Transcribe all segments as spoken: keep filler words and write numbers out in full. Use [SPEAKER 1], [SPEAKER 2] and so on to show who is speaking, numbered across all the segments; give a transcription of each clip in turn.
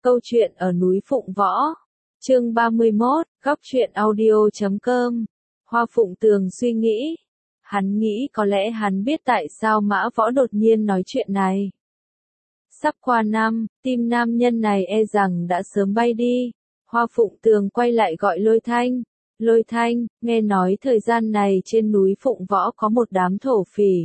[SPEAKER 1] Câu chuyện ở núi Phụng Võ. Chương ba mươi mốt, góc truyện audio chấm com. Hoa Phụng Tường suy nghĩ. Hắn nghĩ có lẽ hắn biết tại sao Mã Võ đột nhiên nói chuyện này. Sắp qua năm, tim nam nhân này e rằng đã sớm bay đi. Hoa Phụng Tường quay lại gọi Lôi Thanh. Lôi Thanh, nghe nói thời gian này trên núi Phụng Võ có một đám thổ phỉ.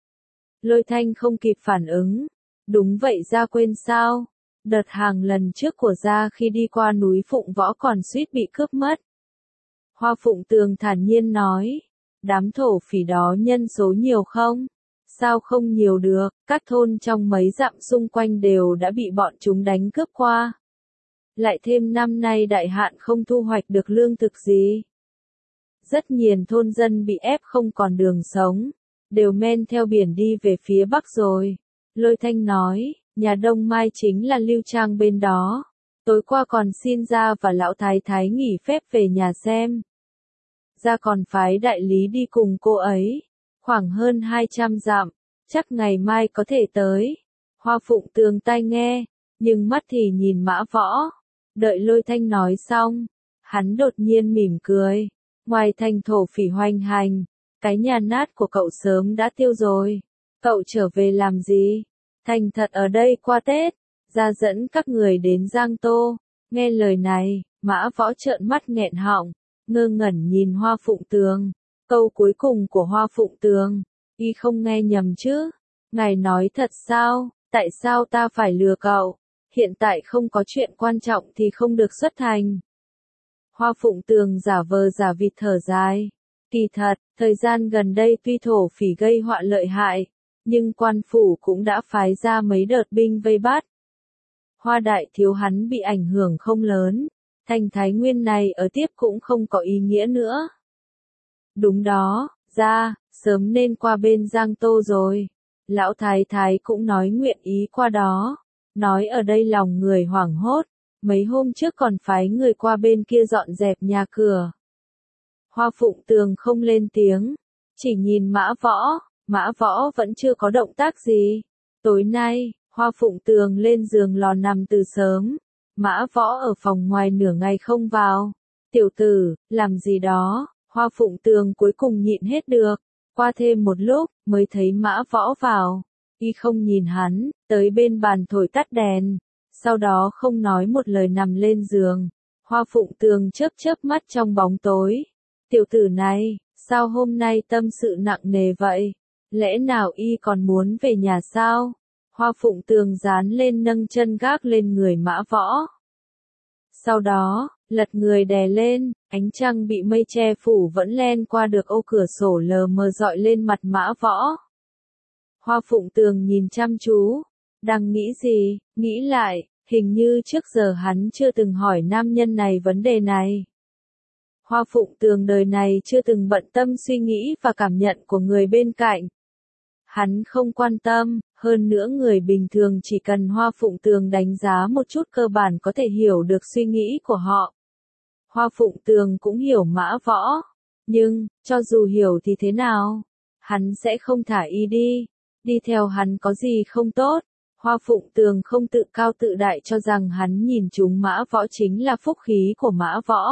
[SPEAKER 1] Lôi Thanh không kịp phản ứng. Đúng vậy, ra quên sao? Đợt hàng lần trước của gia khi đi qua núi Phụng Võ còn suýt bị cướp mất. Hoa Phụng Tường thản nhiên nói, đám thổ phỉ đó nhân số nhiều không? Sao không nhiều được, các thôn trong mấy dặm xung quanh đều đã bị bọn chúng đánh cướp qua. Lại thêm năm nay đại hạn không thu hoạch được lương thực gì. Rất nhiều thôn dân bị ép không còn đường sống, đều men theo biển đi về phía bắc rồi. Lôi Thanh nói, nhà Đông Mai chính là Lưu Trang bên đó. Tối qua còn xin gia và lão thái thái nghỉ phép về nhà xem. Gia còn phái đại lý đi cùng cô ấy. Khoảng hơn hai trăm dặm, chắc ngày mai có thể tới. Hoa Phụng Tường tai nghe, nhưng mắt thì nhìn Mã Võ. Đợi Lôi Thanh nói xong, hắn đột nhiên mỉm cười. Ngoài thành thổ phỉ hoành hành, cái nhà nát của cậu sớm đã tiêu rồi. Cậu trở về làm gì? Thành thật ở đây qua Tết, gia dẫn các người đến Giang Tô. Nghe lời này, Mã Võ trợn mắt nghẹn họng, ngơ ngẩn nhìn Hoa Phụng Tường. Câu cuối cùng của Hoa Phụng Tường, y không nghe nhầm chứ? Ngài nói thật sao? Tại sao ta phải lừa cậu? Hiện tại không có chuyện quan trọng thì không được xuất thành. Hoa Phụng Tường giả vờ giả vịt thở dài. Kỳ thật, thời gian gần đây tuy thổ phỉ gây họa lợi hại, nhưng quan phủ cũng đã phái ra mấy đợt binh vây bắt. Hoa đại thiếu hắn bị ảnh hưởng không lớn, thành Thái Nguyên này ở tiếp cũng không có ý nghĩa nữa. Đúng đó, gia, sớm nên qua bên Giang Tô rồi. Lão thái thái cũng nói nguyện ý qua đó, nói ở đây lòng người hoảng hốt, mấy hôm trước còn phái người qua bên kia dọn dẹp nhà cửa. Hoa Phụng Tường không lên tiếng, chỉ nhìn Mã Võ. Mã Võ vẫn chưa có động tác gì. Tối nay, Hoa Phụng Tường lên giường lò nằm từ sớm. Mã Võ ở phòng ngoài nửa ngày không vào. Tiểu tử, làm gì đó? Hoa Phụng Tường cuối cùng nhịn hết được. Qua thêm một lúc, mới thấy Mã Võ vào. Y không nhìn hắn, tới bên bàn thổi tắt đèn. Sau đó không nói một lời nằm lên giường. Hoa Phụng Tường chớp chớp mắt trong bóng tối. Tiểu tử này, sao hôm nay tâm sự nặng nề vậy? Lẽ nào y còn muốn về nhà sao? Hoa Phụng Tường dán lên nâng chân gác lên người Mã Võ. Sau đó, lật người đè lên, ánh trăng bị mây che phủ vẫn len qua được ô cửa sổ lờ mờ dọi lên mặt Mã Võ. Hoa Phụng Tường nhìn chăm chú, đang nghĩ gì, nghĩ lại, hình như trước giờ hắn chưa từng hỏi nam nhân này vấn đề này. Hoa Phụng Tường đời này chưa từng bận tâm suy nghĩ và cảm nhận của người bên cạnh. Hắn không quan tâm, hơn nữa người bình thường chỉ cần Hoa Phụng Tường đánh giá một chút cơ bản có thể hiểu được suy nghĩ của họ. Hoa Phụng Tường cũng hiểu Mã Võ, nhưng, cho dù hiểu thì thế nào? Hắn sẽ không thả y đi, đi theo hắn có gì không tốt. Hoa Phụng Tường không tự cao tự đại cho rằng hắn nhìn chúng Mã Võ chính là phúc khí của Mã Võ.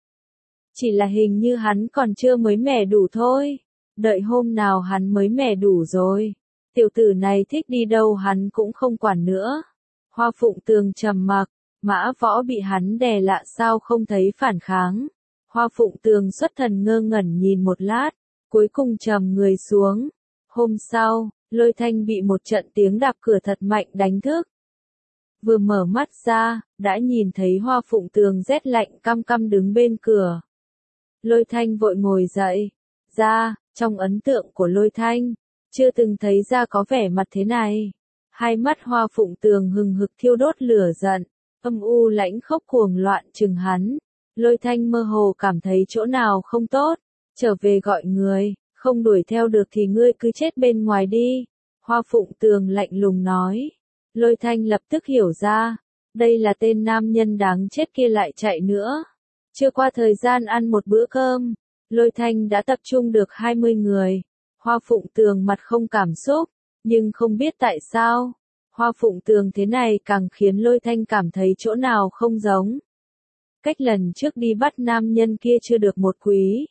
[SPEAKER 1] Chỉ là hình như hắn còn chưa mới mẻ đủ thôi. Đợi hôm nào hắn mới mẻ đủ rồi. Tiểu tử này thích đi đâu hắn cũng không quản nữa. Hoa Phụng Tường trầm mặc, Mã Võ bị hắn đè lạ sao không thấy phản kháng. Hoa Phụng Tường xuất thần ngơ ngẩn nhìn một lát, cuối cùng trầm người xuống. Hôm sau, Lôi Thanh bị một trận tiếng đạp cửa thật mạnh đánh thức. Vừa mở mắt ra, đã nhìn thấy Hoa Phụng Tường rét lạnh căm căm đứng bên cửa. Lôi Thanh vội ngồi dậy. Gia, trong ấn tượng của Lôi Thanh, chưa từng thấy Gia có vẻ mặt thế này. Hai mắt Hoa Phụng Tường hừng hực thiêu đốt lửa giận, âm u lãnh khốc cuồng loạn chừng hắn. Lôi Thanh mơ hồ cảm thấy chỗ nào không tốt, trở về gọi người, không đuổi theo được thì ngươi cứ chết bên ngoài đi. Hoa Phụng Tường lạnh lùng nói. Lôi Thanh lập tức hiểu ra, đây là tên nam nhân đáng chết kia lại chạy nữa. Chưa qua thời gian ăn một bữa cơm, Lôi Thanh đã tập trung được hai mươi người. Hoa Phụng Tường mặt không cảm xúc, nhưng không biết tại sao, Hoa Phụng Tường thế này càng khiến Lôi Thanh cảm thấy chỗ nào không giống. Cách lần trước đi bắt nam nhân kia chưa được một quý.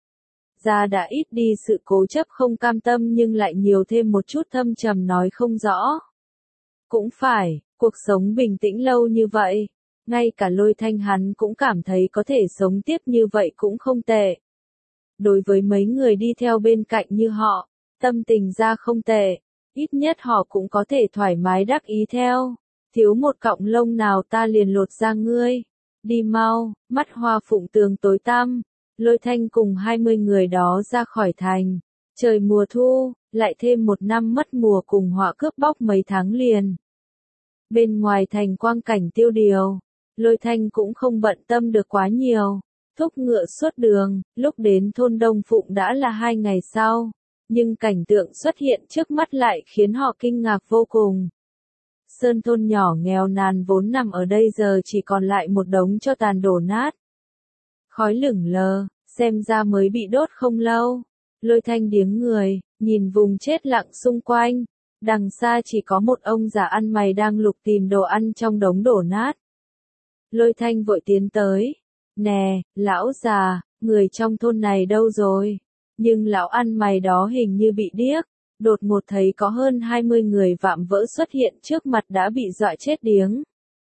[SPEAKER 1] Gia đã ít đi sự cố chấp không cam tâm nhưng lại nhiều thêm một chút thâm trầm nói không rõ. Cũng phải, cuộc sống bình tĩnh lâu như vậy, ngay cả Lôi Thanh hắn cũng cảm thấy có thể sống tiếp như vậy cũng không tệ. Đối với mấy người đi theo bên cạnh như họ, tâm tình ra không tệ, ít nhất họ cũng có thể thoải mái đắc ý theo. Thiếu một cọng lông nào ta liền lột ra ngươi. Đi mau, mắt Hoa Phụng Tường tối tăm. Lôi Thanh cùng hai mươi người đó ra khỏi thành. Trời mùa thu, lại thêm một năm mất mùa cùng họa cướp bóc mấy tháng liền. Bên ngoài thành quang cảnh tiêu điều, Lôi Thanh cũng không bận tâm được quá nhiều. Thúc ngựa suốt đường, lúc đến thôn Đông Phụng đã là hai ngày sau. Nhưng cảnh tượng xuất hiện trước mắt lại khiến họ kinh ngạc vô cùng. Sơn thôn nhỏ nghèo nàn vốn nằm ở đây giờ chỉ còn lại một đống tro tàn đổ nát. Khói lửng lờ, xem ra mới bị đốt không lâu. Lôi Thanh điếng người, nhìn vùng chết lặng xung quanh. Đằng xa chỉ có một ông già ăn mày đang lục tìm đồ ăn trong đống đổ nát. Lôi Thanh vội tiến tới. Nè, lão già, người trong thôn này đâu rồi? Nhưng lão ăn mày đó hình như bị điếc. Đột ngột thấy có hơn hai mươi người vạm vỡ xuất hiện trước mặt đã bị dọa chết điếng.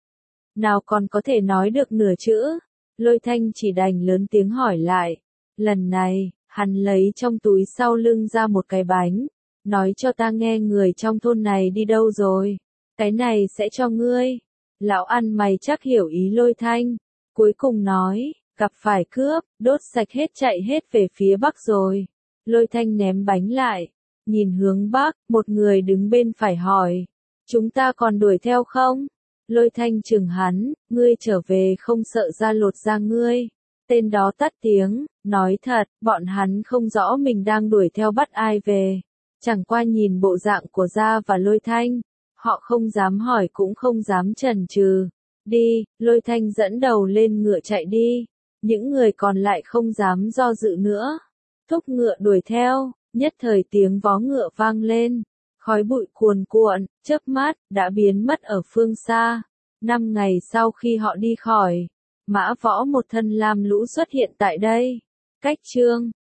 [SPEAKER 1] Nào còn có thể nói được nửa chữ. Lôi Thanh chỉ đành lớn tiếng hỏi lại. Lần này, hắn lấy trong túi sau lưng ra một cái bánh. Nói cho ta nghe người trong thôn này đi đâu rồi. Cái này sẽ cho ngươi. Lão ăn mày chắc hiểu ý Lôi Thanh. Cuối cùng nói, gặp phải cướp, đốt sạch hết chạy hết về phía bắc rồi. Lôi Thanh ném bánh lại. Nhìn hướng bắc, một người đứng bên phải hỏi. Chúng ta còn đuổi theo không? Lôi Thanh chừng hắn, ngươi trở về không sợ ra lột da ngươi. Tên đó tắt tiếng, nói thật, bọn hắn không rõ mình đang đuổi theo bắt ai về. Chẳng qua nhìn bộ dạng của Gia và Lôi Thanh, họ không dám hỏi cũng không dám chần chừ. Đi, Lôi Thanh dẫn đầu lên ngựa chạy đi. Những người còn lại không dám do dự nữa. Thúc ngựa đuổi theo, nhất thời tiếng vó ngựa vang lên. Khói bụi cuồn cuộn, chớp mắt, đã biến mất ở phương xa. Năm ngày sau khi họ đi khỏi, Mã Võ một thân lam lũ xuất hiện tại đây. Cách chương